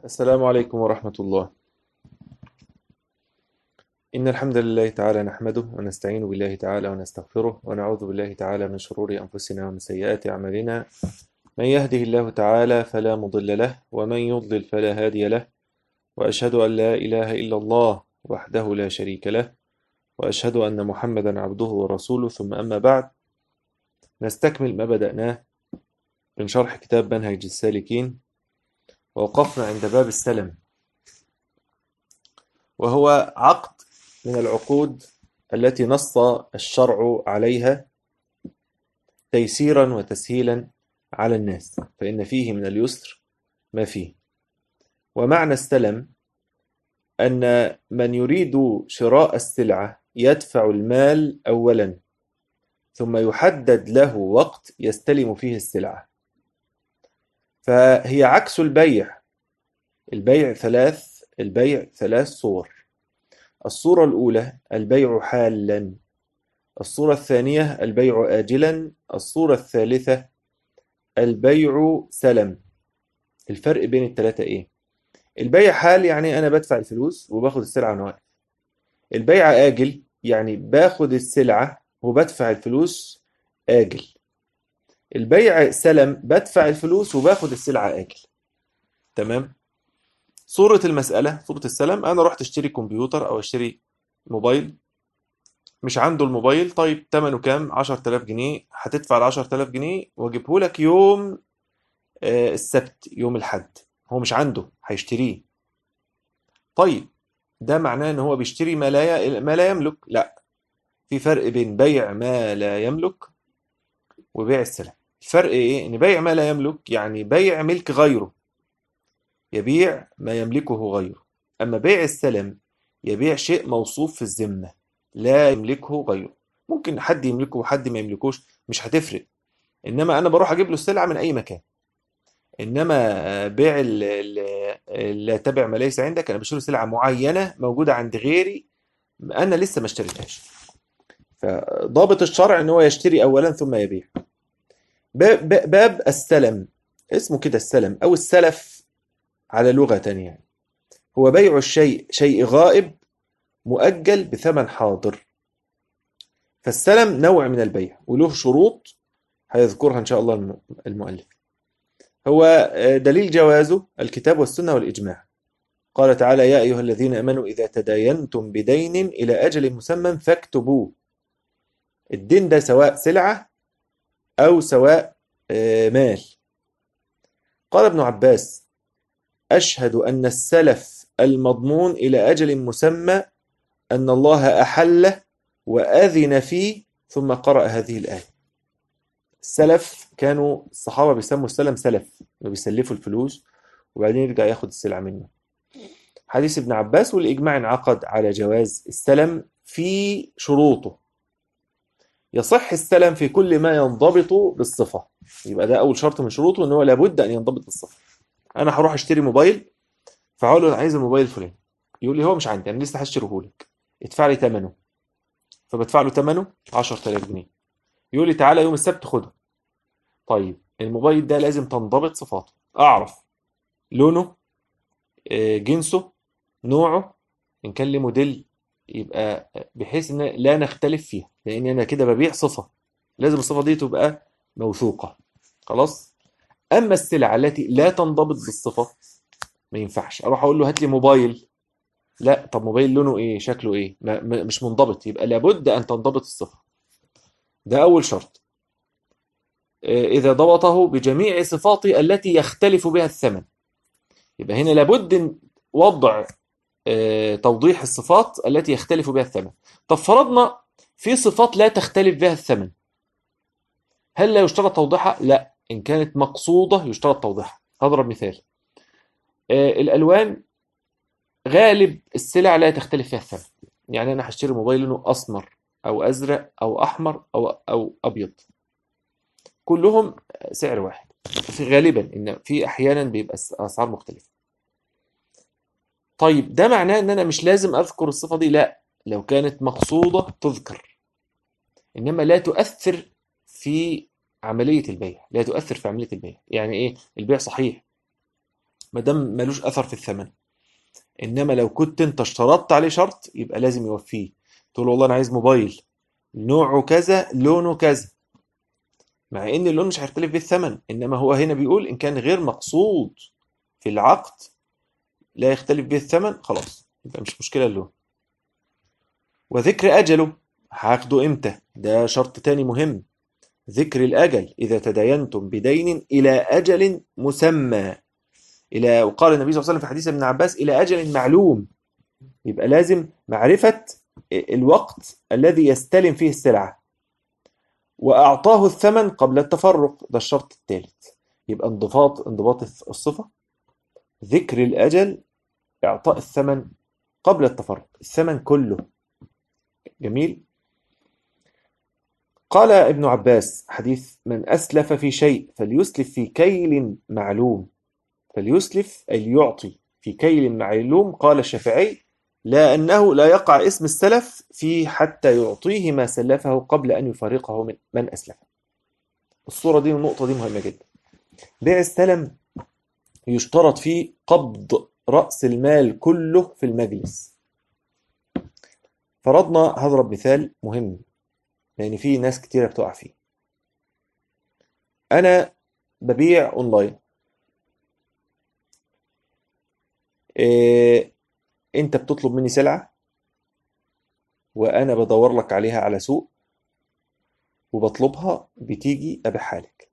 السلام عليكم ورحمة الله. إن الحمد لله تعالى نحمده ونستعين بالله تعالى ونستغفره ونعوذ بالله تعالى من شرور أنفسنا ومن سيئات أعمالنا. من يهده الله تعالى فلا مضل له ومن يضلل فلا هادي له، وأشهد أن لا إله إلا الله وحده لا شريك له، وأشهد أن محمدا عبده ورسوله. ثم أما بعد، نستكمل ما بدأناه من شرح كتاب منهج السالكين، ووقفنا عند باب السلم، وهو عقد من العقود التي نص الشرع عليها تيسيرا وتسهيلا على الناس، فإن فيه من اليسر ما فيه. ومعنى السلم أن من يريد شراء السلعة يدفع المال أولا، ثم يحدد له وقت يستلم فيه السلعة، فهي عكس البيع. البيع ثلاث صور. الصورة الأولى البيع حالا، الصورة الثانية البيع آجلا، الصورة الثالثة البيع سلم. الفرق بين الثلاثة إيه؟ البيع حال يعني أنا بدفع الفلوس وباخد السلعة وأنا واقف. البيع آجل يعني باخد السلعة وبدفع الفلوس آجل. البيع سلم بدفع الفلوس وباخد السلعة آجل. تمام؟ صورة المسألة، صورة السلم، أنا رحت اشتري كمبيوتر أو اشتري موبايل، مش عنده الموبايل. طيب تمنه كام؟ 10,000 جنيه. هتدفع ال 10,000 جنيه واجيبه لك يوم السبت، يوم الحد. هو مش عنده، هيشتريه. طيب ده معناه ان هو بيشتري ما لا يملك؟ لا، في فرق بين بيع ما لا يملك وبيع السلم. الفرق ايه؟ ان بيع ما لا يملك يعني بيع ملك غيره، يبيع ما يملكه غيره. اما بيع السلم يبيع شيء موصوف في الذمة لا يملكه غيره. ممكن حد يملكه وحد ما يملكوش، مش هتفرق. انما انا بروح اجيب له السلعة من اي مكان. انما بيع لا تبع ما ليس عندك، انا بشتري سلعة معينة موجودة عند غيري انا لسه ما اشتريتهاش. فضابط الشرع ان هو يشتري اولا ثم يبيع. باب السلم، اسمه كده السلم او السلف على لغة تانية يعني. هو بيع الشيء، شيء غائب مؤجل بثمن حاضر. فالسلم نوع من البيع وله شروط هيذكرها ان شاء الله المؤلف. هو دليل جوازه الكتاب والسنة والإجماع. قال تعالى: يا أيها الذين آمنوا إذا تداينتم بدين إلى أجل مسمى فاكتبوه. الدين ده سواء سلعة أو سواء مال. قال ابن عباس: أشهد أن السلف المضمون إلى أجل مسمى أن الله أحله وأذن فيه، ثم قرأ هذه الآية. السلف كانوا الصحابة بيسموا السلم سلف، بيسلفوا الفلوس وبعدين يرجع ياخد السلعة منه. حديث ابن عباس، والإجماع انعقد على جواز السلم في شروطه. يصح السلم في كل ما ينضبط بالصفة. يبقى ده أول شرط من شروطه، إن هو لابد أن ينضبط بالصفة. أنا هروح أشتري موبايل، فأقول له أنا عايز الموبايل الفلاني. يقول لي هو مش عندي، أنا لسه هشتريه لك، ادفع لي ثمنه. فبدفع له ثمنه 10,000 جنيه. يقول لي تعالى يوم السبت خده. طيب الموبايل ده لازم تنضبط صفاته، أعرف لونه، جنسه، نوعه، إن كان ليه موديل، يبقى بحيث إن لا نختلف فيها، لأن أنا كده ببيع صفة، لازم الصفة دي تبقى موثوقة. خلاص. أما السلع التي لا تنضبط بالصفة ما ينفعش أروح أقول له هات لي موبايل. لا، طب موبايل لونه إيه، شكله إيه، مش منضبط. يبقى لابد أن تنضبط الصفة. ده أول شرط. إذا ضبطه بجميع صفاته التي يختلف بها الثمن، يبقى هنا لابد وضع توضيح الصفات التي يختلف بها الثمن. طب فرضنا في صفات لا تختلف بها الثمن، هل لا يشترط توضيحها؟ لا، إن كانت مقصودة يشترط توضيحها. هضرب مثال. الألوان، غالب السلع لا تختلف فيها الثمن. يعني أنا هشتري موبايل لونه أسمر أو أزرق أو أحمر أو أبيض، كلهم سعر واحد. في غالبا إن في أحيانا بيبقى أسعار مختلفة. طيب ده معناه إن أنا مش لازم أذكر الصفة دي؟ لا، لو كانت مقصودة تذكر، إنما لا تؤثر في عملية البيع. لا تؤثر في عملية البيع. يعني إيه؟ البيع صحيح، ما دام ملوش اثر في الثمن. انما لو كنت انت اشترطت عليه شرط يبقى لازم يوفيه. تقول له والله انا عايز موبايل نوعه كذا لونه كذا، مع ان اللون مش هيختلف بيه الثمن، انما هو هنا بيقول ان كان غير مقصود في العقد لا يختلف به الثمن خلاص يبقى مش مشكلة اللون. وذكر أجله، هاخده إمتى؟ ده شرط تاني مهم. ذكر الأجل إذا تداينتم بدين إلى أجل مسمى، إلى، وقال النبي صلى الله عليه وسلم في حديث ابن عباس إلى أجل معلوم. يبقى لازم معرفة الوقت الذي يستلم فيه السلعة، وأعطاه الثمن قبل التفرق، ده الشرط الثالث. يبقى انضباط الصفة، ذكر الأجل، إعطاء الثمن قبل التفرق، الثمن كله. جميل. قال ابن عباس حديث من أسلف في شيء فليسلف في كيل معلوم. فليسلف أي يعطي في كيل معلوم. قال الشافعي لا أنه لا يقع اسم السلف فيه حتى يعطيه ما سلفه قبل أن يفارقه من أسلفه. الصورة دي والنقطة دي مهمة جدا. بيع السلم يشترط فيه قبض رأس المال كله في المجلس. فرضنا، هضرب مثال مهم لأن في ناس كتيرة بتقع فيه. أنا ببيع أونلاين، إيه، أنت بتطلب مني سلعة وأنا بدور لك عليها على سوق وبطلبها، بتيجي أبيعها لك.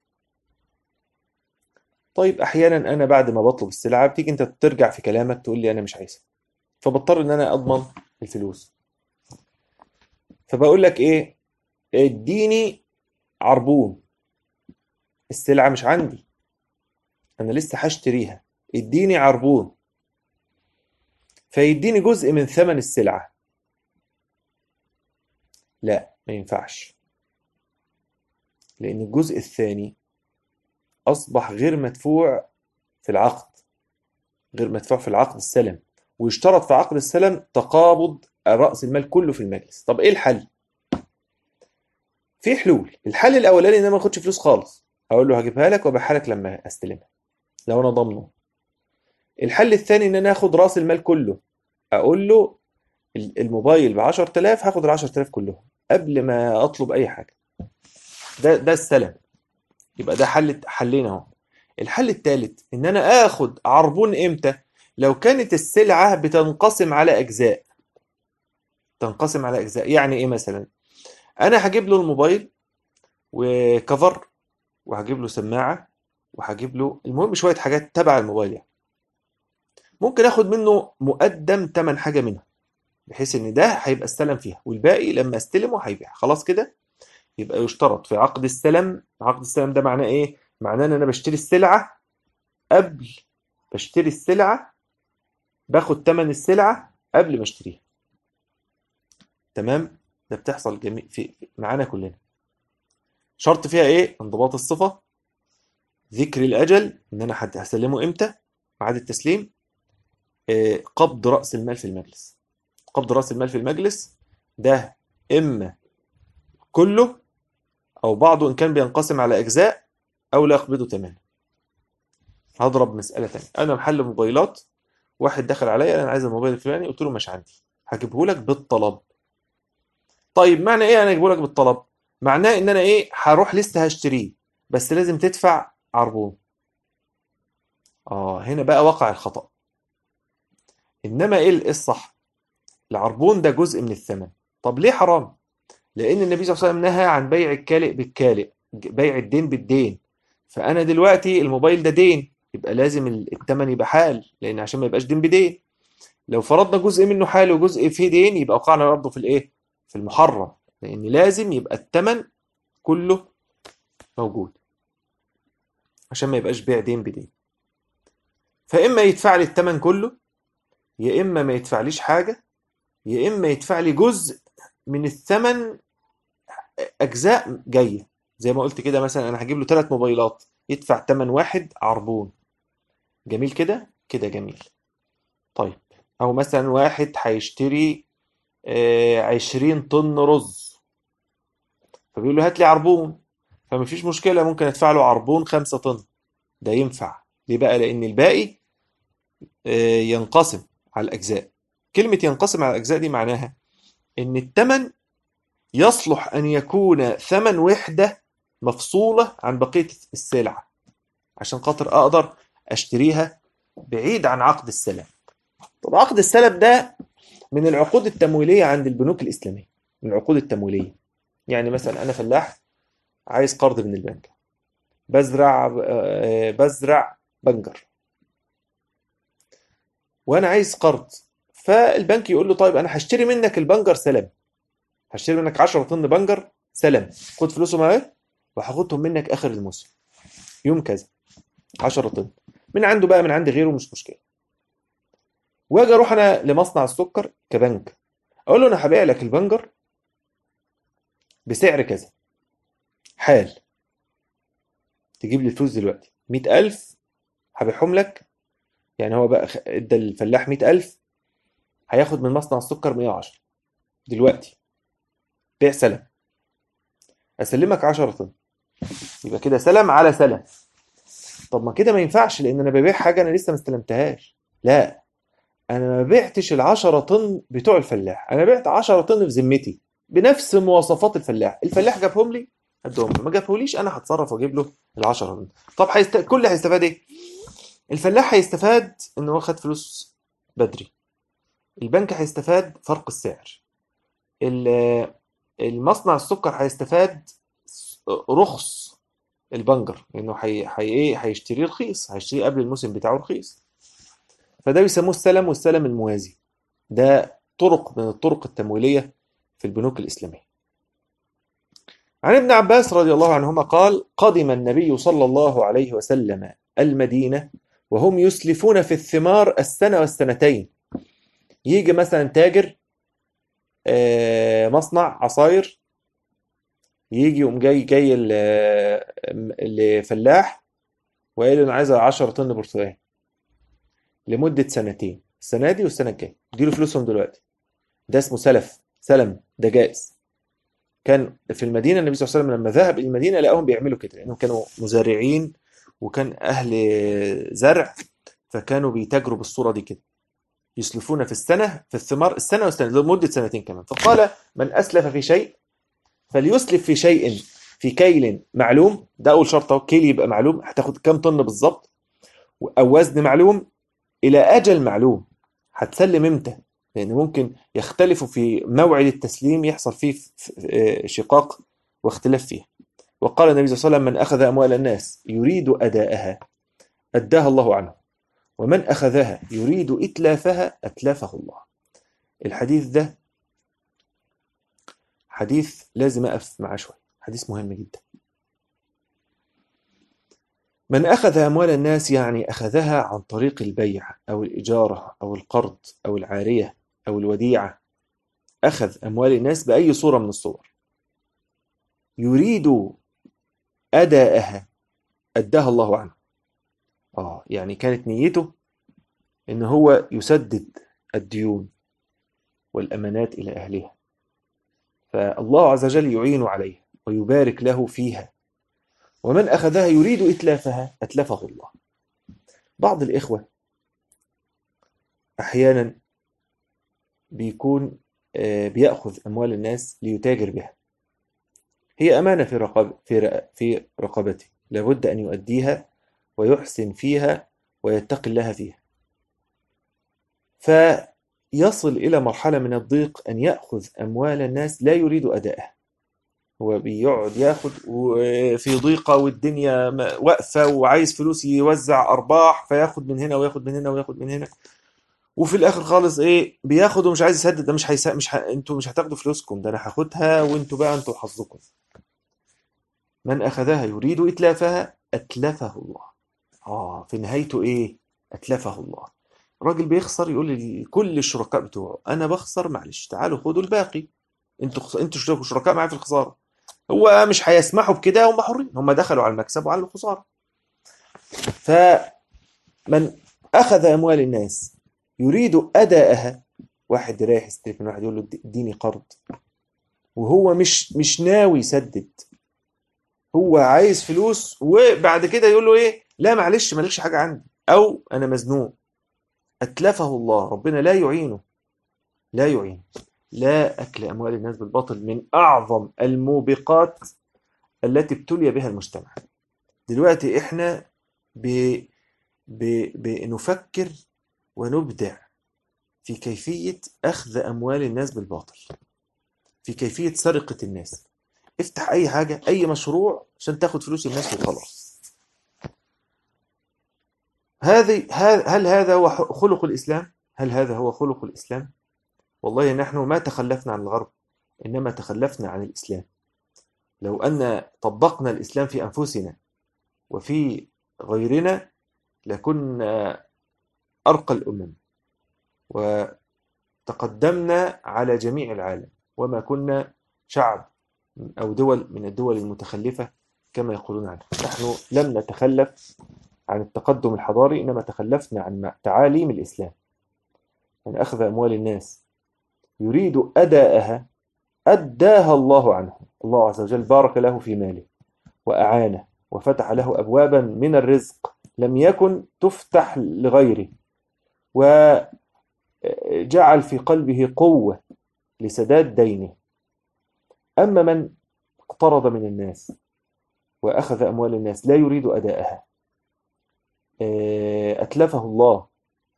طيب أحيانا أنا بعد ما بطلب السلعة بتيجي أنت ترجع في كلامك تقول لي أنا مش عايزها، فبضطر إن أنا أضمن الفلوس. فبقول لك إيه، اديني عربون، السلعة مش عندي، أنا لسه هشتريها، اديني عربون. فيديني جزء من ثمن السلعة. لا، ما ينفعش، لأن الجزء الثاني أصبح غير مدفوع في العقد، غير مدفوع في العقد السلم، ويشترط في عقد السلم تقابض رأس المال كله في المجلس. طب إيه الحل؟ في حلول. الحل الأولاني إن أنا ما أخدش فلوس خالص، أقول له هجيبها لك وأبيعها لك لما أستلمها لو أنا ضامنه. الحل الثاني إن أنا آخد رأس المال كله، أقول له الموبايل ب 10000 هاخد ال 10000 كلهم قبل ما أطلب أي حاجة. ده السلم. يبقى ده حلين اهو. الحل الثالث ان انا اخد عربون امتى؟ لو كانت السلعة بتنقسم على اجزاء. تنقسم على اجزاء يعني ايه؟ مثلا انا هجيب له الموبايل وكفر، وهجيب له سماعة، وهجيب له المهم شوية حاجات تبع الموبايل يعني. ممكن اخد منه مقدم تمن حاجة منها، بحيث ان ده هيبقى السلم فيها والباقي لما استلمه هيبيع. خلاص كده. يبقى يشترط في عقد السلم، عقد السلم ده معناه ايه؟ معناه ان انا بشتري السلعة قبل، بشتري السلعة، باخد تمن السلعة قبل ما اشتريها. تمام. ده بتحصل معانا كلنا. شرط فيها ايه؟ انضباط الصفة، ذكر الأجل ان انا هسلمه امتى، ميعاد التسليم، قبض رأس المال في المجلس. قبض رأس المال في المجلس ده اما كله او بعضه ان كان بينقسم على اجزاء، او لا يقبضه تماما. هضرب مسألة تانية. انا محل موبايلات، واحد دخل عليا انا عايز الموبايل الفلاني، قلت له مش عندي، هجيبه لك بالطلب. طيب معنى ايه انا اجيبه لك بالطلب؟ معناه ان انا ايه، هروح لسه هشتريه بس لازم تدفع عربون. هنا بقى وقع الخطأ. انما ايه الصح؟ العربون ده جزء من الثمن. طب ليه حرام؟ لان النبي صلى الله عليه وسلم نهى عن بيع الكالئ بالكالئ، بيع الدين بالدين. فانا دلوقتي الموبايل ده دين، يبقى لازم الثمن يبقى حال، لان عشان ما يبقاش دين بدين. لو فرضنا جزء منه حال وجزء فيه دين يبقى وقعنا برضه في الايه، في المحرم، لان لازم يبقى الثمن كله موجود عشان ما يبقاش بيع دين بدين. فاما يدفع لي الثمن كله، يا اما ما يدفعليش حاجه، يا اما يدفع لي جزء من الثمن، اجزاء جايه. زي ما قلت كده، مثلا انا هجيب له 3 موبايلات، يدفع ثمن واحد عربون. جميل كده، كده جميل. طيب، او مثلا واحد هيشتري 20 طن رز، فبيقول له هات لي عربون، فمفيش مشكله، ممكن ادفع له عربون 5 طن، ده ينفع. ليه بقى؟ لأن الباقي ينقسم على الأجزاء. كلمة ينقسم على الأجزاء دي معناها إن الثمن يصلح أن يكون ثمن وحدة مفصولة عن بقية السلع، عشان خاطر أقدر أشتريها بعيد عن عقد السلام. طب عقد السلام ده من العقود التمويلية عند البنوك الإسلامية، من العقود التمويلية. يعني مثلا أنا فلاح عايز قرض من البنك، بزرع بنجر وأنا عايز قرض، فالبنك يقول له طيب أنا هشتري منك البنجر سلم، هشتري منك 10 طن بنجر سلم، خد فلوسهم اهي وهاخدهم منك آخر الموسم يوم كذا، 10 طن من عنده بقى من عند غيره مش مشكلة. واجي اروح انا لمصنع السكر كبنك، اقول له انا هبيع لك البنجر بسعر كذا حال، تجيب لي الفلوس دلوقتي 100,000 هبيعهم لك. يعني هو بقى ادى الفلاح 100,000، هياخد من مصنع السكر 110 دلوقتي بيع سلم، اسلمك 10 طن، يبقى كده سلم على سلم. طب ما كده ما ينفعش، لان انا ببيع حاجه انا لسه ما استلمتهاش. لا، انا ما بعتش ال10 طن بتوع الفلاح، انا بعت 10 طن في ذمتي بنفس مواصفات الفلاح. الفلاح جابهم لي ادهم له، ما جابهوليش انا هتصرف واجيب له ال10 طن. طب كل هيستفاد ايه؟ الفلاح هيستفاد ان هو خد فلوس بدري، البنك هيستفاد فرق السعر، المصنع السكر هيستفاد رخص البنجر، لانه هيشتريه رخيص، هيشتريه قبل الموسم بتاعه رخيص. فده بيسموه السلم والسلم الموازي. ده طرق من الطرق التمويلية في البنوك الإسلامية. عن ابن عباس رضي الله عنهما قال: قدم النبي صلى الله عليه وسلم المدينة وهم يسلفون في الثمار السنة والسنتين. يجي مثلا تاجر مصنع عصاير، يجي يقوم جاي الفلاح وقال له انا عايز 10 طن برتقال لمدة سنتين، السنة دي والسنة الجاية، اديله فلوسهم دلوقتي. ده اسمه سلم، ده جائز. كان في المدينة النبي صلى الله عليه وسلم لما ذهب إلى المدينة لقاهم بيعملوا كده، لأنهم كانوا مزارعين وكان أهل زرع، فكانوا بيتاجروا بالصورة دي كده، يسلفون في السنة في الثمار السنة والسنة لمدة سنتين كمان. فقال: من أسلف في شيء فليسلف في شيء في كيل معلوم. ده أول شرط أهو، كيل يبقى معلوم هتاخد كام طن بالظبط، أو وزن معلوم إلى أجل معلوم. هتسلم إمتى؟ لأن ممكن يختلفوا في موعد التسليم، يحصل فيه شقاق واختلاف فيها. وقال النبي صلى الله عليه وسلم: من أخذ أموال الناس يريد أداءها أداها الله عنه، ومن أخذها يريد إتلافها أتلفه الله. الحديث ده حديث لازم أقف معاه شوية، حديث مهم جدا. من أخذ أموال الناس يعني أخذها عن طريق البيع أو الإجارة أو القرض أو العارية أو الوديعة، أخذ أموال الناس بأي صورة من الصور، يريد أداءها أداها الله عنه. يعني كانت نيته إن هو يسدد الديون والأمانات إلى أهلها، فالله عز وجل يعين عليه ويبارك له فيها. ومن أخذها يريد إتلافها أتلفه الله. بعض الإخوة أحيانا بيكون بيأخذ أموال الناس ليتاجر بها، هي أمانة في رقبته، لابد أن يؤديها ويحسن فيها ويتقي الله فيها، فيصل إلى مرحلة من الضيق أن يأخذ أموال الناس لا يريد أداءها. هو بيقعد ياخد في ضيقة والدنيا واقفة وعايز فلوس يوزع أرباح، فياخد من هنا وياخد من هنا وياخد من هنا، وفي الآخر خالص بياخد ومش عايز يسدد. ده انتوا مش هتاخدوا فلوسكم، ده أنا هاخدها وانتوا بقى انتوا حظكم. من أخذها يريد إتلافها أتلفه الله. في نهايته أتلفه الله. الراجل بيخسر، يقول لكل الشركاء بتوعه: أنا بخسر، معلش تعالوا خدوا الباقي، انتوا شركاء معايا في الخسارة. هو مش هيسمحوا بكده، هم حرين، هم دخلوا على المكسب وعلى الخسارة. فمن أخذ أموال الناس يريد أداءها، واحد رايح يستلف من واحد يقول له اديني قرض، وهو مش ناوي يسدد، هو عايز فلوس، وبعد كده يقول له لا معلش مالكش حاجة عندي، أو أنا مزنوق، أتلفه الله، ربنا لا يعينه، لا يعين. لا أكل أموال الناس بالباطل من أعظم الموبقات التي ابتلي بها المجتمع. دلوقتي إحنا ب... بنفكر ونبدع في كيفية أخذ أموال الناس بالباطل، في كيفية سرقة الناس. افتح أي حاجة، أي مشروع عشان تاخد فلوس الناس وخلاص. هل هذا هو خلق الإسلام؟ هل هذا هو خلق الإسلام؟ والله نحن ما تخلفنا عن الغرب، إنما تخلفنا عن الإسلام. لو أن طبقنا الإسلام في أنفسنا وفي غيرنا لكنا أرقى الأمم وتقدمنا على جميع العالم، وما كنا شعب أو دول من الدول المتخلفة كما يقولون عنها. نحن لم نتخلف عن التقدم الحضاري، إنما تخلفنا عن تعاليم الإسلام. من أخذ أموال الناس يريد أداءها أداها الله عنه. الله عز وجل بارك له في ماله وأعانه وفتح له أبوابا من الرزق لم يكن تفتح لغيره، وجعل في قلبه قوة لسداد دينه. أما من اقترض من الناس وأخذ أموال الناس لا يريد أداءها، أتلفه الله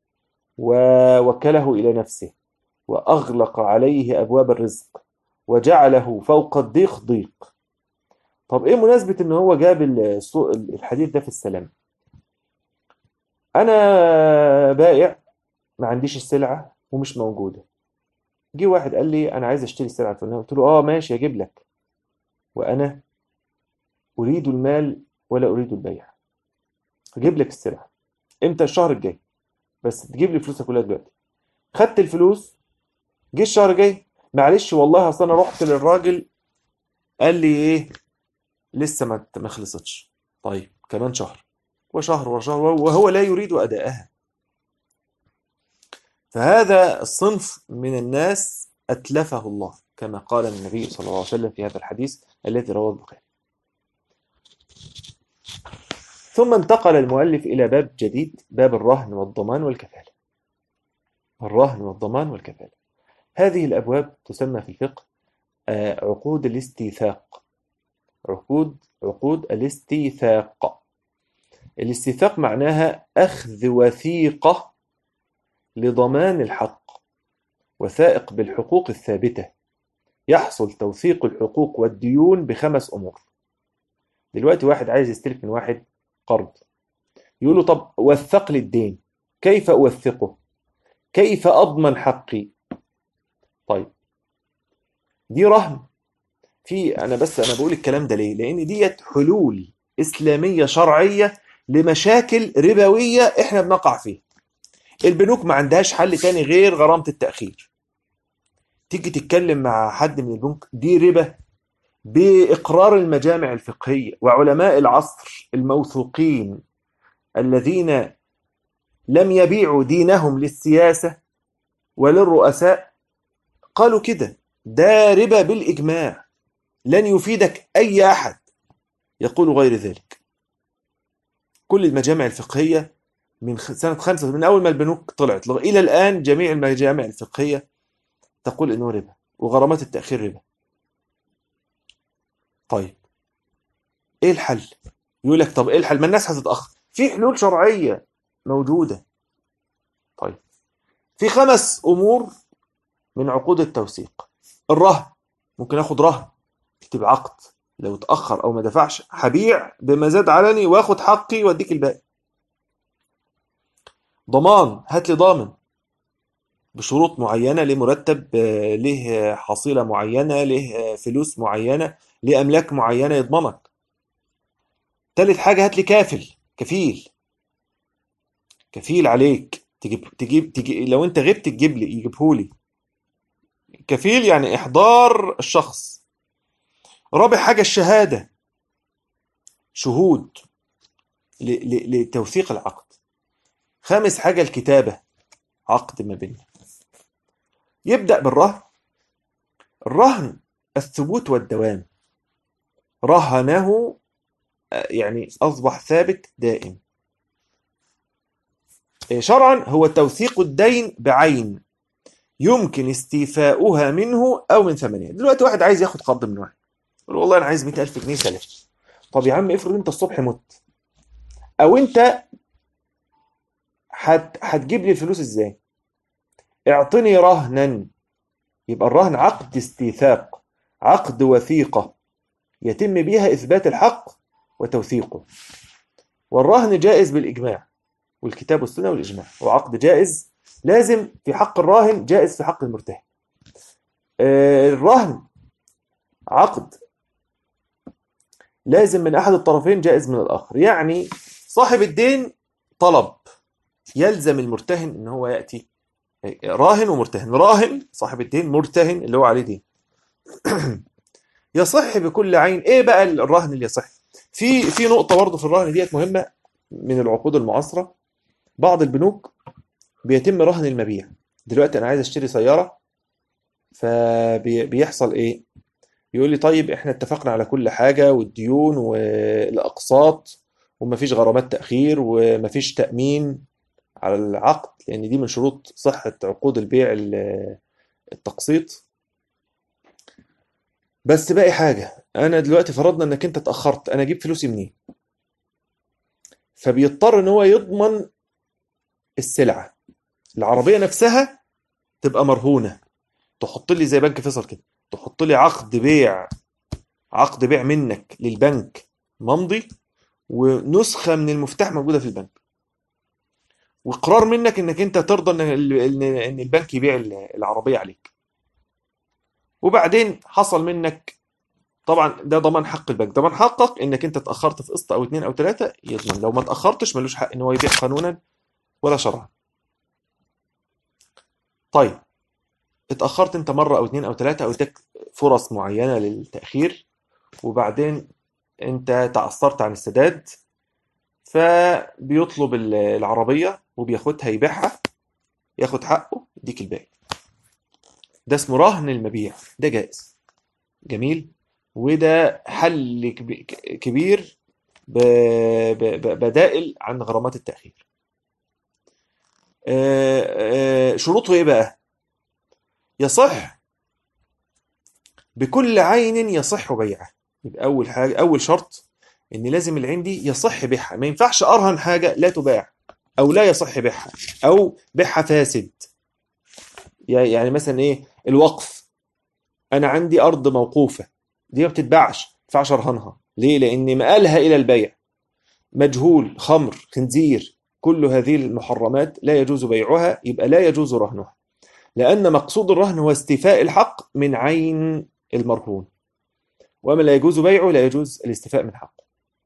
ووكله إلى نفسه وأغلق عليه أبواب الرزق وجعله فوق الضيق ضيق. طب إيه مناسبة إن هو جاب الحديث ده في السلام؟ أنا بائع ما عنديش السلعة ومش موجودة، جه واحد قال لي أنا عايز أشتري السلعة الفلانية، قلت له ماشي أجيب لك، وأنا أريد المال ولا أريد البيع. أجيب لك السلعة إمتى؟ الشهر الجاي، بس تجيب لي فلوسها كلها دلوقتي. خدت الفلوس، جه الشهر الجاي، معلش والله أصل أنا رحت للراجل قال لي إيه لسه ما خلصتش. طيب كمان شهر وشهر وشهر وهو لا يريد أداءها. فهذا الصنف من الناس أتلفه الله كما قال النبي صلى الله عليه وسلم في هذا الحديث الذي رواه البخاري. ثم انتقل المؤلف إلى باب جديد، باب الرهن والضمان والكفالة. الرهن والضمان والكفالة، هذه الأبواب تسمى في الفقه عقود الاستيثاق. عقود الاستيثاق. الاستيثاق معناها أخذ وثيقة لضمان الحق، وثائق بالحقوق الثابتة. يحصل توثيق الحقوق والديون ب5 أمور. دلوقتي واحد عايز يستلف من واحد قرض، يقول له طب وثق لي الدين. كيف أوثقه؟ كيف أضمن حقي؟ طيب دي رهن. أنا بقول الكلام ده ليه؟ لأن ديت حلول إسلامية شرعية لمشاكل ربوية إحنا بنقع فيها. البنوك ما عندهاش حل تاني غير غرامة التأخير. تيجي تتكلم مع حد من البنك، دي ربا بإقرار المجامع الفقهية وعلماء العصر الموثوقين الذين لم يبيعوا دينهم للسياسة وللرؤساء، قالوا كده، ده ربا بالإجماع، لن يفيدك أي أحد يقول غير ذلك. كل المجامع الفقهية من سنة 5، من أول ما البنوك طلعت إلى الآن، جميع المجامع الفقهية تقول إنه ربا وغرامات التأخير ربا. طيب إيه الحل؟ يقول لك طب إيه الحل؟ ما الناس هتتأخر. في حلول شرعية موجودة. طيب في 5 أمور من عقود التوثيق. الرهن، ممكن أخد رهن، اكتب عقد، لو اتأخر أو ما دفعش هبيع بمزاد علني وآخد حقي وأديك الباقي. ضمان، هات لي ضامن بشروط معينة، له مرتب، له حصيلة معينة، له فلوس معينة، له أملاك معينة يضمنك. تالت حاجة هات لي كفيل عليك، تجيب لو انت غبت تجيب لي، يجيبهولي. كفيل يعني إحضار الشخص. رابع حاجة الشهادة، شهود لتوثيق العقد. خامس حاجة الكتابة، عقد ما بيننا. يبدأ بالرهن. الرهن الثبوت والدوام، رهنه يعني أصبح ثابت دائم. شرعا هو توثيق الدين بعين يمكن استيفاؤها منه أو من ثمنها. دلوقتي واحد عايز ياخد قرض من واحد، يقول والله أنا عايز 100,000 جنيه سلف. طب يا عم افرض أنت الصبح مت، أو أنت هتجيب لي الفلوس إزاي؟ اعطني رهنا. يبقى الرهن عقد استيثاق، عقد وثيقة يتم بها إثبات الحق وتوثيقه. والرهن جائز بالإجماع، والكتاب والسنة والإجماع، وعقد جائز لازم في حق الراهن، جائز في حق المرتهن. الرهن عقد لازم من أحد الطرفين، جائز من الآخر. يعني صاحب الدين طلب، يلزم المرتهن إن هو يأتي. راهن ومرتهن، راهن صاحب الدين، مرتهن اللي هو عليه دين. يصح بكل عين. ايه بقى الرهن اللي يصح؟ في نقطة برضه في الرهن ديت مهمة من العقود المعاصرة. بعض البنوك بيتم رهن المبيع. دلوقتي انا عايز اشتري سيارة، فبيحصل ايه؟ يقول لي طيب احنا اتفقنا على كل حاجة، والديون والاقساط، ومفيش غرامات تأخير، ومفيش تأمين على العقد، لان دي من شروط صحة عقود البيع التقسيط. بس باقي حاجة، انا دلوقتي فرضنا انك انت اتأخرت، انا اجيب فلوسي منين؟ فبيضطر ان هو يضمن السلعة. العربية نفسها تبقى مرهونة، تحط لي زي بنك فيصل كده، تحط لي عقد بيع، عقد بيع منك للبنك ممضي، ونسخة من المفتاح موجودة في البنك، واقرار منك انك انت ترضى ان البنك يبيع العربية عليك. وبعدين حصل منك، طبعا ده ضمان حق البنك، ضمان حقك انك انت اتأخرت في قسط او اتنين او تلاتة، يضمن. لو ما اتأخرتش ملوش حق ان هو يبيع قانونا ولا شرعا. طيب اتأخرت انت مرة او اتنين او تلاتة، او اداك فرص معينة للتأخير، وبعدين انت تعثرت عن السداد، فبيطلب العربية وبياخدها يبيعها، ياخد حقه، يديك الباقي. ده اسمه رهن المبيع، ده جائز. جميل. وده حل كبير بدائل عن غرامات التأخير. شروطه ايه بقى؟ يصح بكل عين يصح بيعه. يبقى اول حاجه، اول شرط، ان لازم العين دي يصح بيعها. ما ينفعش ارهن حاجه لا تباع، او لا يصح بيعها، او بيعها فاسد. يعني مثلا ايه؟ الوقف. انا عندي ارض موقوفه، دي ما بتتباعش، ما ينفعش ارهنها. ليه؟ لان مآلها الى البيع مجهول، خمر، خنزير، كل هذه المحرمات لا يجوز بيعها، يبقى لا يجوز رهنها، لأن مقصود الرهن هو استيفاء الحق من عين المرهون، وما لا يجوز بيعه لا يجوز الاستيفاء من حقه.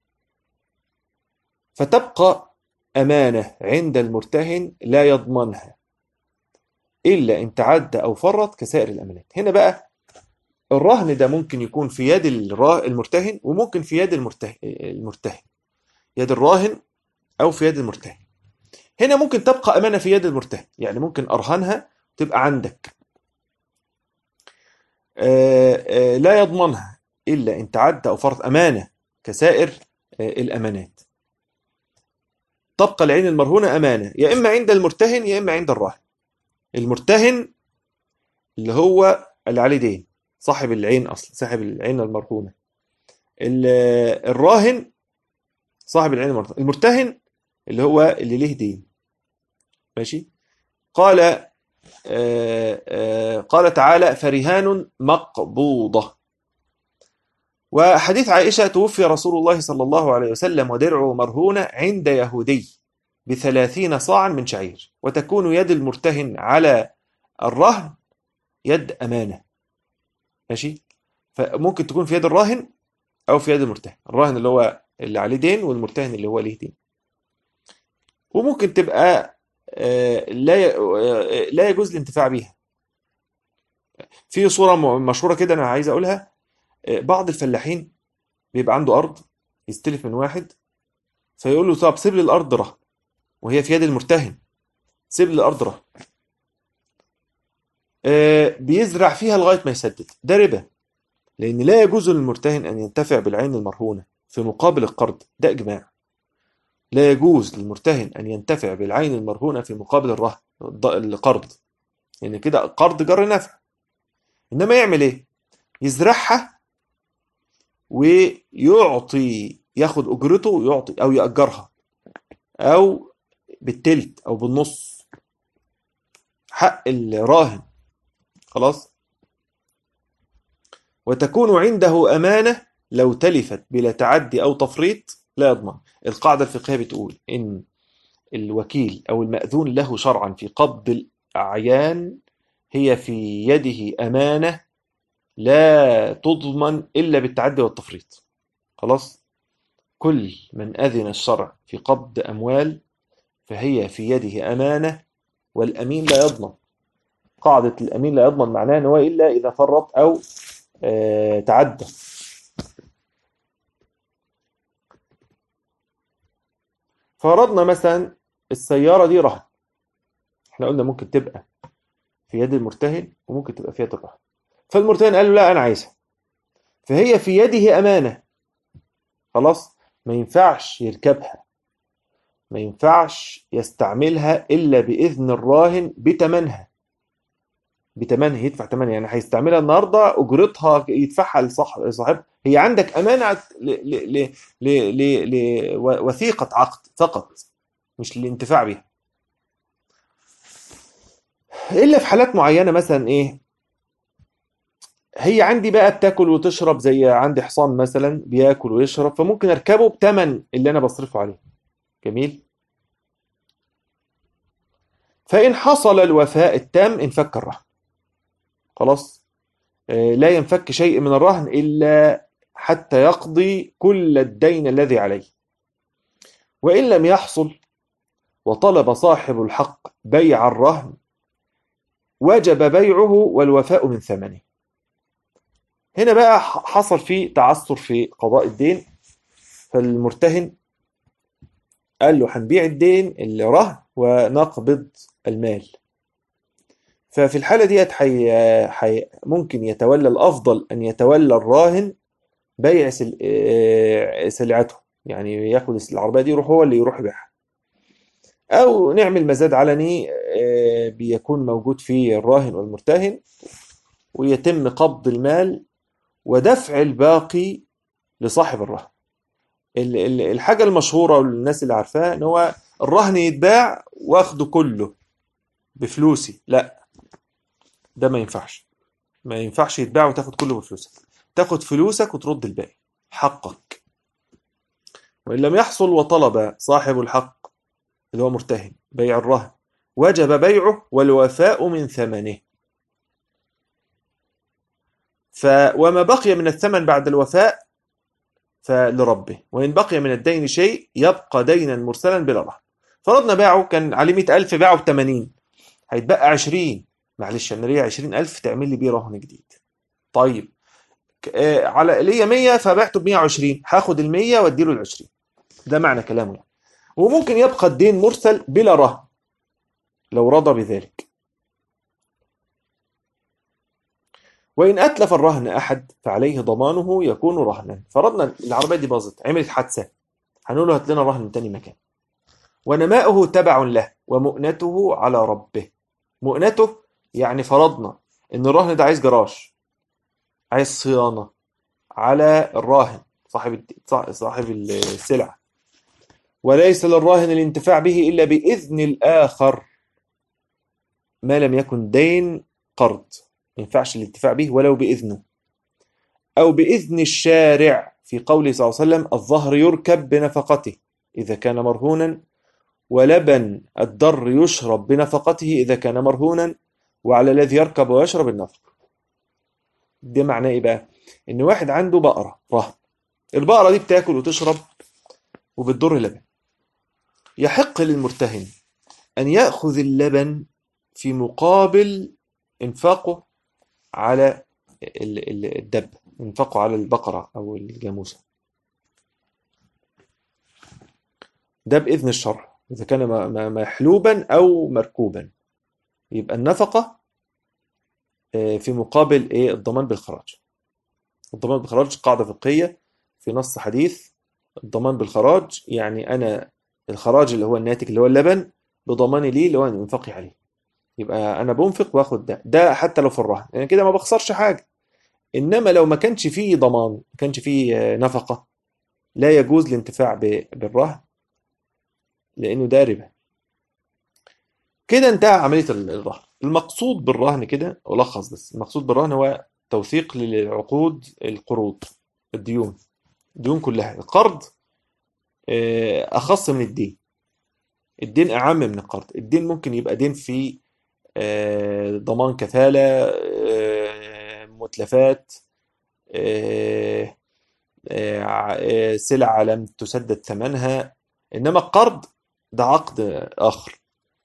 فتبقى أمانة عند المرتهن لا يضمنها إلا إن تعدى أو فرط كسائر الأمانات. هنا بقى الرهن ده ممكن يكون في يد المرتهن، وممكن في يد المرتهن، يد الراهن أو في يد المرتهن. هنا ممكن تبقى أمانة في يد المرتهن، يعني ممكن أرهنها تبقى عندك، لا يضمنها إلا إن تعدى أو فرط، أمانة كسائر الأمانات. تبقى العين المرهونة أمانة، يا إما عند المرتهن يا إما عند الراهن. المرتهن اللي هو اللي عليه دين، صاحب العين أصلا، صاحب العين المرهونة. الراهن صاحب العين المرهونة. المرتهن اللي هو اللي ليه دين. ماشي. قال قال تعالى: فرهان مقبوضة. وحديث عائشة: توفي رسول الله صلى الله عليه وسلم ودرعه مرهونة عند يهودي ب30 صاعا من شعير. وتكون يد المرتهن على الرهن يد أمانة. ماشي. فممكن تكون في يد الراهن أو في يد المرتهن. الراهن اللي هو اللي عليه دين، والمرتهن اللي هو ليه دين. وممكن تبقى لا يجوز الانتفاع بيها. في صورة مشهورة كده أنا عايز أقولها. بعض الفلاحين بيبقى عنده أرض، يستلف من واحد، فيقول له: طب سيب لي الأرض رهن، وهي في يد المرتهن، سيب لي الأرض رهن. بيزرع فيها لغاية ما يسدد. ده ربا، لأن لا يجوز للمرتهن أن ينتفع بالعين المرهونة في مقابل القرض. ده إجماع. لا يجوز للمرتهن أن ينتفع بالعين المرهونة في مقابل الرهن القرض، لأن كده قرض جر نفع. إنما يعمل إيه؟ يزرعها ويعطي، ياخد أجرته ويعطي، أو يأجرها، أو بالتلت أو بالنص حق الراهن. خلاص. وتكون عنده أمانة لو تلفت بلا تعدي أو تفريط لا يضمن. القاعدة الفقهية بتقول إن الوكيل أو المأذون له شرعا في قبض الأعيان هي في يده أمانة لا تضمن إلا بالتعدي والتفريط. خلاص. كل من أذن الشرع في قبض أموال فهي في يده أمانة، والأمين لا يضمن. قاعدة الأمين لا يضمن معناه أنه إلا إذا فرط أو تعدى. فرضنا مثلا السيارة دي رهن، احنا قلنا ممكن تبقى في يد المرتهن وممكن تبقى في يد الرهن. فالمرتهن قال له لا أنا عايزها، فهي في يده أمانة. خلاص. ما ينفعش يركبها، ما ينفعش يستعملها إلا بإذن الراهن بتمنها. بتمنها، يدفع تمنها، يعني هيستعملها النهارده أجرتها يدفعها لصاحبها. هي عندك أمانة لوثيقة عقد فقط، مش للانتفاع بها. إلا في حالات معينة، مثلا إيه، هي عندي بقى بتاكل وتشرب، زي عندي حصان مثلا بياكل ويشرب، فممكن اركبه بتمن اللي انا بصرفه عليه. جميل. فان حصل الوفاء التام انفك الرهن. خلاص. لا ينفك شيء من الرهن الا حتى يقضي كل الدين الذي عليه. وان لم يحصل وطلب صاحب الحق بيع الرهن وجب بيعه والوفاء من ثمنه. هنا بقى حصل فيه تعثر في قضاء الدين، فالمرتهن قال له هنبيع الدين اللي رهن ونقبض المال. ففي الحالة ديت ممكن يتولى، الأفضل أن يتولى الراهن بيع سلعته، يعني ياخد العربية دي يروح هو اللي يروح يبيعها، أو نعمل مزاد علني بيكون موجود فيه الراهن والمرتهن، ويتم قبض المال ودفع الباقي لصاحب الرهن. الحاجة المشهورة والناس اللي عارفاها ان هو الرهن يتباع واخده كله بفلوسي. لا، ده ما ينفعش. ما ينفعش يتباع وتاخد كله بفلوسك. تاخد فلوسك وترد الباقي، حقك. وإن لم يحصل وطلب صاحب الحق اللي هو مرتهن بيع الرهن وجب بيعه والوفاء من ثمنه. وما بقي من الثمن بعد الوفاء فلربه، وإن بقي من الدين شيء يبقى دينا مرسلا بلا رهن. فرضنا باعه كان عليه 100,000، باعه ب 80، هيتبقى 20. معلش أنا ليا 20,000 تعمل لي بيه رهن جديد. طيب على ليا 100 فبعته ب 120، هاخد ال 100 واديله ال 20. ده معنى كلامه يعني. وممكن يبقى الدين مرسل بلا رهن لو رضى بذلك. وإن أتلف الرهن أحد فعليه ضمانه يكون رهنا. فرضنا العربية دي باظت، عملت حادثة، هنقول له هات لنا رهن من تاني مكان. ونماؤه تبع له ومؤنته على ربه. مؤنته يعني فرضنا إن الرهن ده عايز جراج، عايز صيانة، على الراهن صاحب السلعة، وليس للراهن الانتفاع به إلا بإذن الآخر ما لم يكن دين قرض. ما ينفعش الانتفاع به ولو بإذنه، أو بإذن الشارع في قوله صلى الله عليه وسلم الظهر يركب بنفقته إذا كان مرهونا، ولبن الضر يشرب بنفقته إذا كان مرهونا، وعلى الذي يركب ويشرب النفقة. ده معناه إيه بقى؟ إن واحد عنده بقرة رهن، البقرة دي بتاكل وتشرب وبتضر لبن. يحق للمرتهن أن يأخذ اللبن في مقابل إنفاقه على الدب، إنفاقه على البقرة أو الجاموسة. ده بإذن الشرع إذا كان محلوبا أو مركوبا، يبقى النفقة في مقابل إيه؟ الضمان بالخراج. الضمان بالخراج قاعدة فقهية في نص حديث. الضمان بالخراج يعني أنا الخراج اللي هو الناتج اللي هو اللبن بضماني ليه اللي هو انفاقي عليه. يبقى انا بنفق واخد ده حتى لو في الرهن، يعني كده ما بخسرش حاجه. انما لو ما كانش فيه ضمان، ما كانش فيه نفقه، لا يجوز الانتفاع بالرهن لانه ده ربا. كده انتهى عمليه الرهن. المقصود بالرهن كده ألخص بس، المقصود بالرهن هو توثيق للعقود، القروض، الديون، الديون كلها. القرض أخص من الدين. الدين أعم من القرض. الدين ممكن يبقى دين في ضمان كفالة، متلفات، آه، سلعة لم تسدد ثمنها. إنما القرض ده عقد آخر.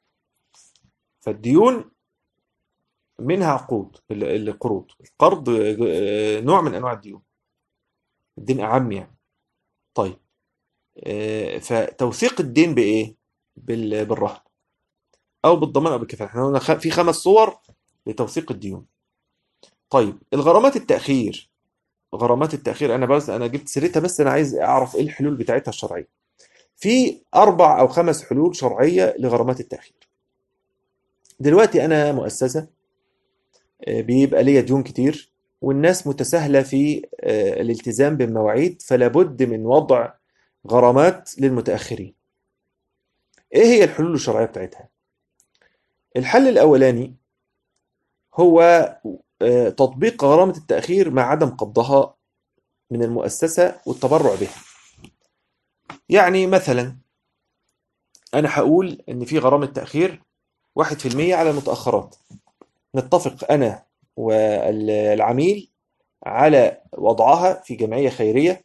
فالديون منها عقود، القروض. القرض نوع من أنواع الديون. الدين أعم يعني. طيب، فتوثيق الدين بإيه؟ بالرهن أو بالضمان أو بالكفالة. احنا قلنا في 5 صور لتوثيق الديون. طيب، الغرامات التأخير. غرامات التأخير أنا جبت سيرتها، بس أنا عايز أعرف إيه الحلول بتاعتها الشرعية. في 4 أو 5 حلول شرعية لغرامات التأخير. دلوقتي أنا مؤسسة بيبقى ليا ديون كتير، والناس متساهلة في الالتزام بالمواعيد، فلا بد من وضع غرامات للمتأخرين. إيه هي الحلول الشرعية بتاعتها؟ الحل الأولاني هو تطبيق غرامة التأخير مع عدم قبضها من المؤسسة والتبرع بها. يعني مثلا أنا هقول إن في غرامة تأخير 1% على المتأخرات. نتفق أنا والعميل على وضعها في جمعية خيرية.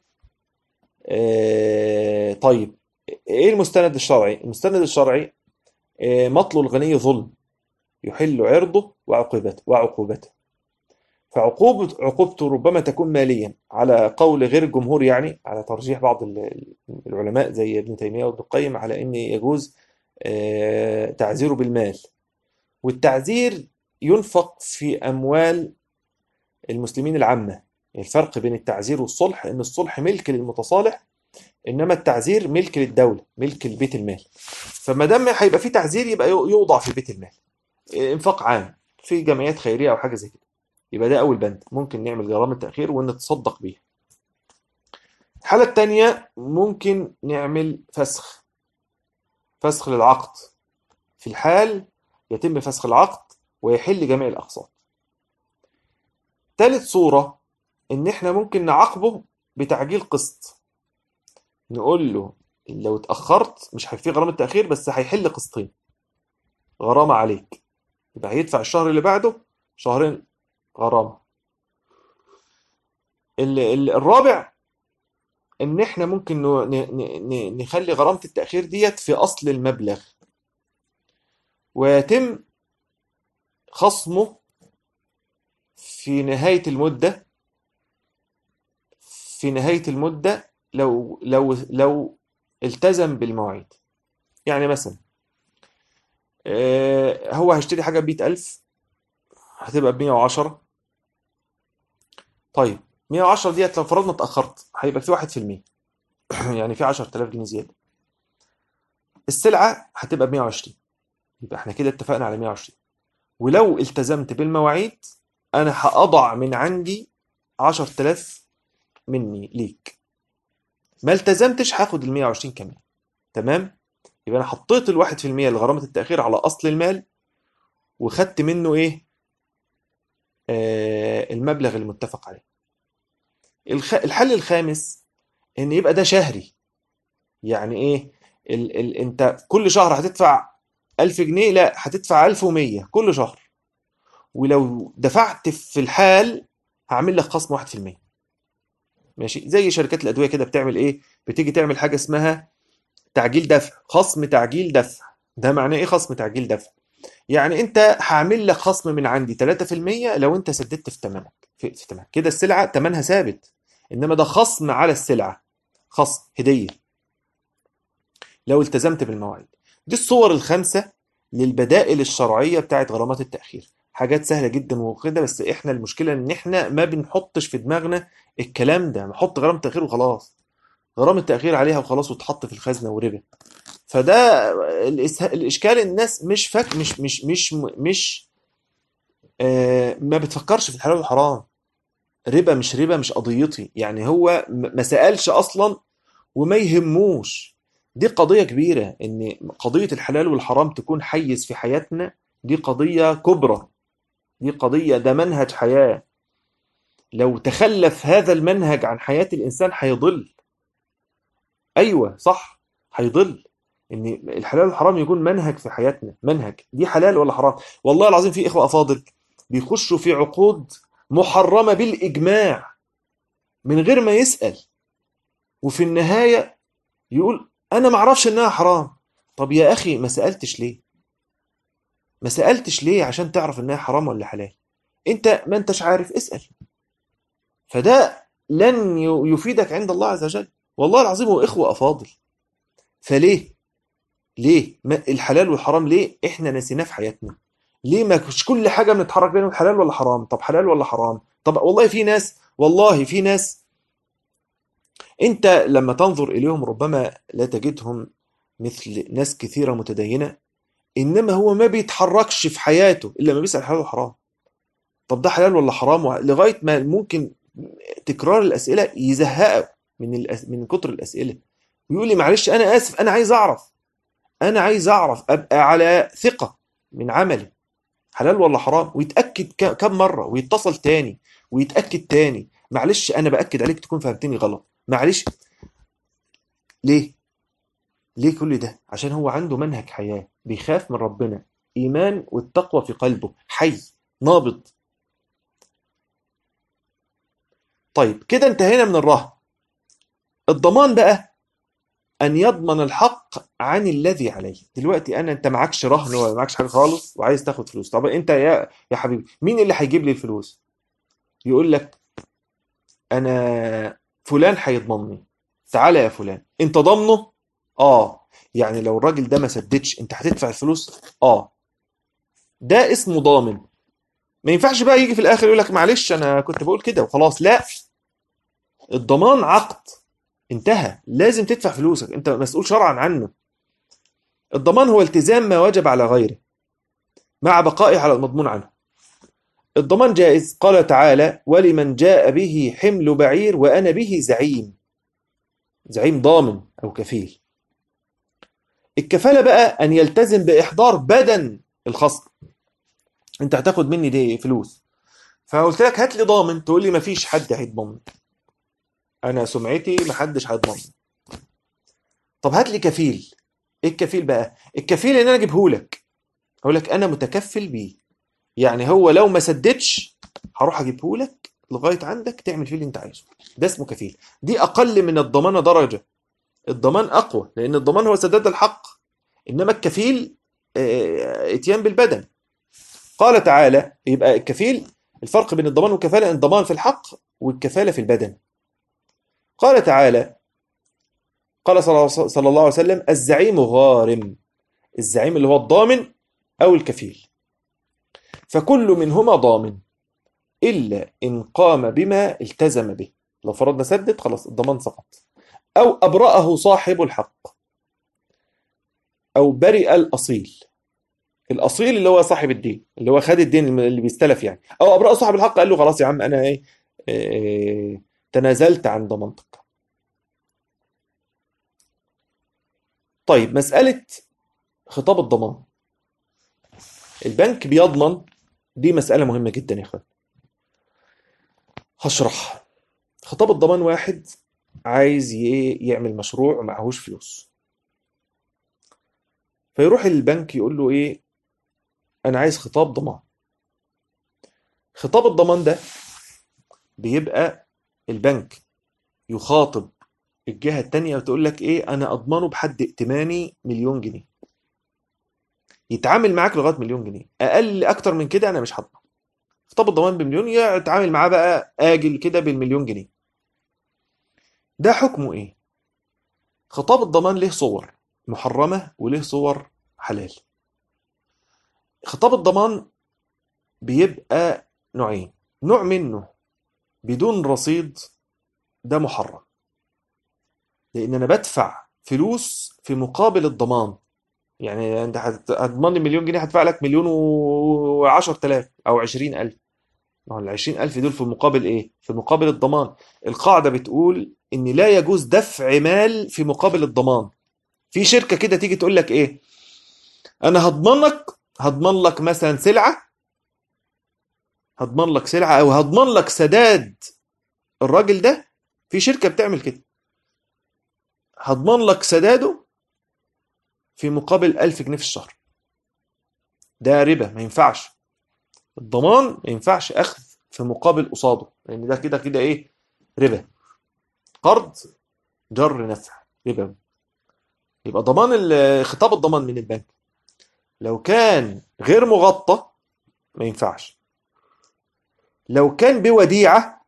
طيب، إيه المستند الشرعي؟ المستند الشرعي مطل الغني ظلم يحل عرضه وعقوبته. عقوبته ربما تكون ماليا على قول غير الجمهور، يعني على ترجيح بعض العلماء زي ابن تيمية وابن القيم على أن يجوز تعزيره بالمال. والتعزير ينفق في أموال المسلمين العامة. الفرق بين التعزير والصلح إن الصلح ملك للمتصالح، إنما التعزير ملك للدولة، ملك لبيت المال. فما دام هيبقى في تعزير يبقى يوضع في بيت المال، انفاق عام في جمعيات خيرية أو حاجة زي كده. يبقى ده أول بند ممكن نعمل غرامة تأخير ونتصدق بيها. الحالة التانية ممكن نعمل فسخ للعقد. في الحال يتم فسخ العقد ويحل جميع الأقساط. ثالث صورة إن إحنا ممكن نعاقبه بتعجيل قسط. نقول له لو اتأخرت مش في غرامة تأخير، بس هيحل قسطين غرامة عليك، يبقى هيدفع الشهر اللي بعده شهرين غرامة. الرابع ان احنا ممكن نخلي غرامة التأخير ديت في اصل المبلغ، ويتم خصمه في نهاية المدة. لو التزم بالمواعيد. يعني مثلا هو هيشتري حاجة ب100,000 هتبقى ب110. طيب 110 ديت لو فرضنا اتأخرت هيبقى في 1%، يعني في 10,000 جنيه زيادة. السلعة هتبقى ب120، يبقى احنا كده اتفقنا على 120. ولو التزمت بالمواعيد انا هأضع من عندي 10,000 مني ليك. ما التزمتش هاخد ال120 كمان. تمام؟ يبقى انا حطيت ال1% لغرامة التأخير على اصل المال، وخدت منه ايه؟ المبلغ المتفق عليه. الحل الخامس ان يبقى ده شهري. يعني ايه؟ انت كل شهر هتدفع 1000 جنيه، لا هتدفع 1100 كل شهر. ولو دفعت في الحال هعمل لك خصم 1%. ماشي؟ زي شركات الأدوية كده بتعمل إيه؟ بتيجي تعمل حاجة اسمها تعجيل دفع، خصم تعجيل دفع. ده معناه إيه خصم تعجيل دفع؟ يعني أنت هعمل لك خصم من عندي 3% لو أنت سددت في ثمنك، في ثمنك كده. السلعة ثمنها ثابت، إنما ده خصم على السلعة، خصم هدية لو التزمت بالمواعيد. دي الصور ال5 للبدائل الشرعية بتاعت غرامات التأخير. حاجات سهلة جدا وكده، بس احنا المشكلة ان احنا ما بنحطش في دماغنا الكلام ده. نحط غرامة تأخير وخلاص، غرامة تأخير عليها وخلاص، وتحط في الخزنة وربا. فده الاشكال، الناس مش فاك مش ما بتفكرش في الحلال والحرام. ربا مش ربا مش قضيتي، يعني هو ما سألش اصلا وما يهموش. دي قضية كبيرة، ان قضية الحلال والحرام تكون حيز في حياتنا. دي قضية كبرى، دي قضية، ده منهج حياة. لو تخلف هذا المنهج عن حياة الإنسان هيضل. أيوة صح، هيضل. إن الحلال والحرام يكون منهج في حياتنا، منهج دي حلال ولا حرام. والله العظيم في إخوة أفاضل بيخشوا في عقود محرمة بالإجماع من غير ما يسأل، وفي النهاية يقول أنا معرفش إنها حرام. طب يا أخي ما سألتش ليه؟ ما سألتش ليه عشان تعرف إنها حرام ولا حلال؟ أنت ما أنتش عارف، اسأل. فده لن يفيدك عند الله عز وجل. والله العظيم هو إخوة أفاضل. فليه؟ ليه الحلال والحرام ليه احنا نسيناه في حياتنا؟ ليه ما مش كل حاجة بنتحرك بينهم حلال ولا حرام؟ طب حلال ولا حرام؟ طب والله في ناس، والله في ناس انت لما تنظر اليهم ربما لا تجدهم مثل ناس كثيرة متدينة، انما هو ما بيتحركش في حياته الا ما بيسأل حلال وحرام. طب ده حلال ولا حرام؟ لغاية ما ممكن تكرار الأسئلة يزهقه من كتر الأسئلة، ويقول لي معلش أنا آسف، أنا عايز أعرف، أنا عايز أعرف أبقى على ثقة من عملي حلال ولا حرام، ويتأكد كم مرة، ويتصل تاني ويتأكد تاني. معلش أنا بأكد عليك تكون فهمتني غلط، معلش. ليه؟ ليه كل ده؟ عشان هو عنده منهج حياة، بيخاف من ربنا، إيمان والتقوى في قلبه حي نابض. طيب كده انتهينا من الرهن. الضمان بقى أن يضمن الحق عن الذي عليه. دلوقتي انت معكش رهن ولا معكش حاجه خالص وعايز تاخد فلوس. طب انت يا حبيبي مين اللي هيجيب لي الفلوس؟ يقول لك انا فلان هيضمنني. تعالى يا فلان، انت ضامنه؟ اه. يعني لو الراجل ده ما سددش انت هتدفع الفلوس؟ اه. ده اسمه ضامن. ما ينفعش بقى يجي في الاخر يقول لك معلش انا كنت بقول كده وخلاص. لا، الضمان عقد انتهى، لازم تدفع فلوسك، انت مسؤول شرعا عنه. الضمان هو التزام ما وجب على غيره مع بقائه على المضمون عنه. الضمان جائز، قال تعالى ولمن جاء به حمل بعير وأنا به زعيم. زعيم ضامن أو كفيل. الكفالة بقى أن يلتزم بإحضار بدن الخصم. أنت هتاخد مني دي فلوس، فقلت لك هات لي ضامن، تقول لي مفيش حد هيضمن، أنا سمعتي محدش هيضمن. طب هات لي كفيل. إيه الكفيل بقى؟ الكفيل إن أنا أجيبه لك، أقول لك أنا متكفل بيه، يعني هو لو ما سددش هروح أجيبه لك لغاية عندك تعمل فيه اللي أنت عايزه. ده اسمه كفيل. دي أقل من الضمانة درجة. الضمان أقوى لأن الضمان هو سداد الحق، إنما الكفيل اتيان بالبدن. قال تعالى يبقى الكفيل، الفرق بين الضمان والكفالة ان الضمان في الحق والكفالة في البدن. قال تعالى، قال صلى الله عليه وسلم الزعيم غارم. الزعيم اللي هو الضامن أو الكفيل. فكل منهما ضامن إلا إن قام بما التزم به. لو فرضنا سدد خلاص الضمان سقط، أو أبرأه صاحب الحق، أو برئ الأصيل. الأصيل اللي هو صاحب الدين، اللي هو خد الدين اللي بيستلف يعني، أو أبرأ صاحب الحق قال له خلاص يا عم أنا تنازلت عن ضمانتك. طيب مسألة خطاب الضمان، البنك بيضمن، دي مسألة مهمة جدا يا اخوان. هشرح. خطاب الضمان واحد عايز يعمل مشروع ومعهوش فلوس، فيروح البنك يقول له ايه، انا عايز خطاب ضمان. خطاب الضمان ده بيبقى البنك يخاطب الجهة التانية وتقول لك ايه، انا اضمنه بحد ائتماني 1,000,000 جنيه. يتعامل معاك لغاية 1,000,000 جنيه، اقل اكتر من كده انا مش هضمن. خطاب الضمان ب1,000,000 يتعامل معاه بقى اجل كده بال1,000,000 جنيه. ده حكمه ايه؟ خطاب الضمان له صور محرمة وله صور حلال. خطاب الضمان بيبقى نوعين. نوع منه بدون رصيد، ده محرم، لان انا بدفع فلوس في مقابل الضمان. يعني انت هتضمن لي مليون جنيه، هدفع لك مليون وعشر تلاف او 20,000. ما هو ال 20,000 دول في مقابل ايه؟ في مقابل الضمان. القاعدة بتقول ان لا يجوز دفع مال في مقابل الضمان. في شركة كده تيجي تقول لك ايه، انا هضمن لك مثلا سلعة، هضمن لك سلعة او هضمن لك سداد الراجل ده. في شركة بتعمل كده، هضمن لك سداده في مقابل 1000 جنيه في الشهر. ده ربا، ما ينفعش. الضمان ما ينفعش اخذ في مقابل قصاده، لان ده كده كده ايه؟ ربا. قرض جر نفع، ربا. يبقى خطاب الضمان من البنك لو كان غير مغطى ما ينفعش. لو كان بوديعة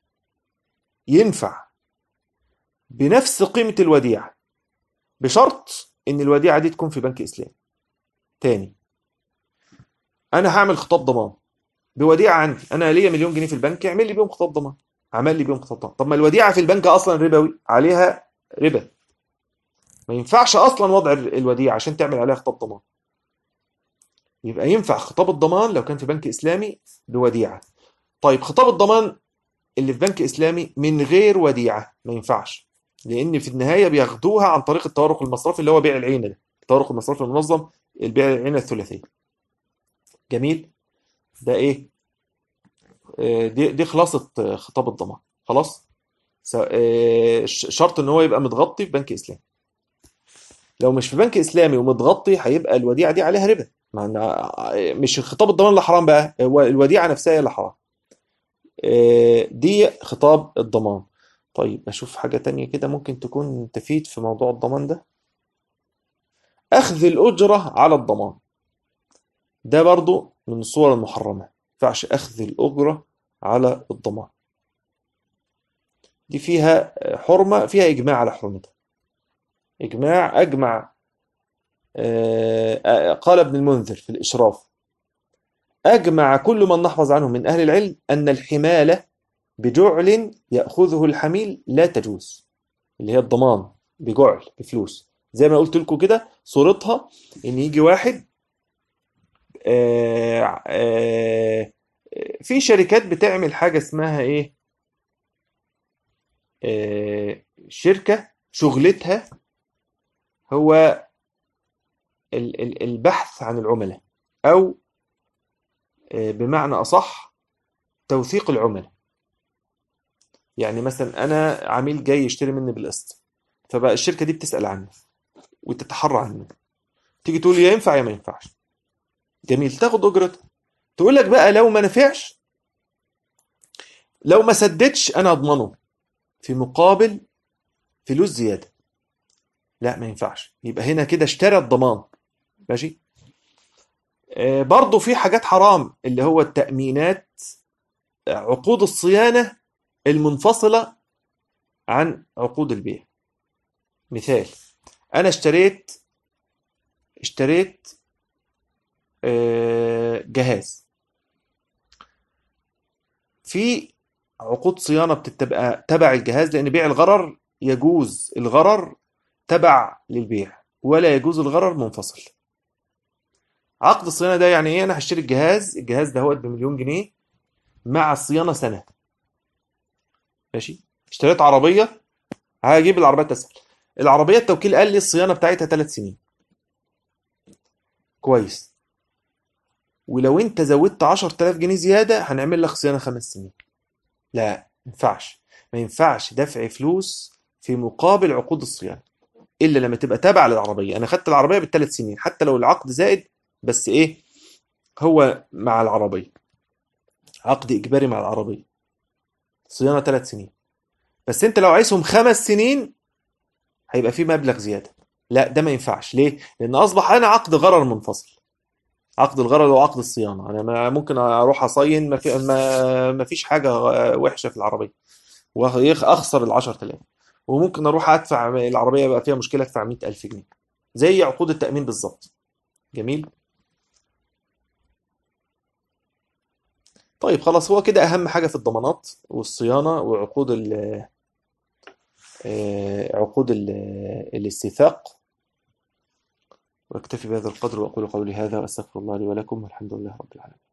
ينفع بنفس قيمة الوديعة، بشرط ان الوديعة دي تكون في بنك اسلامي. تاني، انا هعمل خطاب ضمان بوديعة عندي، انا ليا مليون جنيه في البنك، اعمل لي بيهم خطاب ضمان. عمل لي بيهم خطاب ضمان. طب ما الوديعة في البنك اصلا ربوي، عليها ربا، ما ينفعش اصلا وضع الوديعة عشان تعمل عليها خطاب ضمان. يبقى ينفع خطاب الضمان لو كان في بنك اسلامي بوديعة. طيب خطاب الضمان اللي في بنك اسلامي من غير وديعة ما ينفعش، لان في النهاية بياخدوها عن طريق التورق المصرفي اللي هو بيع العينة ده، التورق المصرفي المنظم، البيع العينة الثلاثية. جميل. ده ايه؟ دي خلاصة خطاب الضمان. خلاص. شرط ان هو يبقى متغطي في بنك اسلامي. لو مش في بنك اسلامي ومتغطي هيبقى الوديعة دي عليها ربا. مش خطاب الضمان اللي حرام بقى، هو الوديعة نفسها هي اللي حرام. دي خطاب الضمان. طيب اشوف حاجة تانية كده ممكن تكون تفيد في موضوع الضمان ده. اخذ الاجرة على الضمان، ده برضو من الصور المحرمة. ما ينفعش اخذ الاجرة على الضمان. دي فيها حرمة، فيها اجماع على حرمتها. اجمع. قال ابن المنذر في الاشراف: اجمع كل من نحفظ عنه من اهل العلم ان الحمالة بجعل يأخذه الحميل لا تجوز. اللي هي الضمان بجعل، بفلوس. زي ما قلت لكم كده صورتها ان يجي واحد آه، آه، في شركات بتعمل حاجة اسمها ايه، شركة شغلتها هو البحث عن العملاء، او بمعنى اصح توثيق العملاء. يعني مثلا انا عميل جاي يشتري مني بالقسط، فبقى الشركة دي بتسأل عني وتتحرى عني، تيجي تقول يا ينفع يا ما ينفعش. جميل، تاخد اجرتها. تقول لك بقى لو ما نفعش، لو ما سددش انا اضمنه في مقابل فلوس زياده. لا ما ينفعش. يبقى هنا كده اشترى الضمان. ماشي. برضو في حاجات حرام، اللي هو التأمينات، عقود الصيانة المنفصلة عن عقود البيع. مثال، انا اشتريت جهاز، في عقود صيانة بتبقى تبع الجهاز، لأن بيع الغرر يجوز الغرر تبع للبيع، ولا يجوز الغرر منفصل. عقد الصيانة ده يعني ايه؟ انا هشتري الجهاز ده هو بمليون جنيه مع الصيانة سنة. ماشي. اشتريت عربية، هجيب العربية تسهل. العربية التوكيل قال لي الصيانة بتاعتها 3 سنين. كويس. ولو انت زودت 10,000 جنيه زيادة هنعمل لك صيانة 5 سنين. لا ما ينفعش. ما ينفعش دفع فلوس في مقابل عقود الصيانة الا لما تبقى تابعة للعربية. انا خدت العربية بال3 سنين حتى لو العقد زائد، بس ايه، هو مع العربية، عقد اجباري مع العربية، صيانة 3 سنين. بس انت لو عايزهم 5 سنين هيبقى في مبلغ زيادة. لا ده ما ينفعش. ليه؟ لان اصبح انا عقد غرر منفصل. عقد الغرر وعقد الصيانة، انا ما ممكن اروح اصين ما فيش حاجة وحشة في العربية واخسر ال10,000، وممكن اروح ادفع العربية بقى فيها مشكلة ادفع 100,000 جنيه، زي عقود التأمين بالظبط. جميل. طيب خلاص، هو كده اهم حاجة في الضمانات والصيانة وعقود عقود الاستيثاق. وأكتفي بهذا القدر وأقول قولي هذا وأستغفر الله لي ولكم والحمد لله رب العالمين.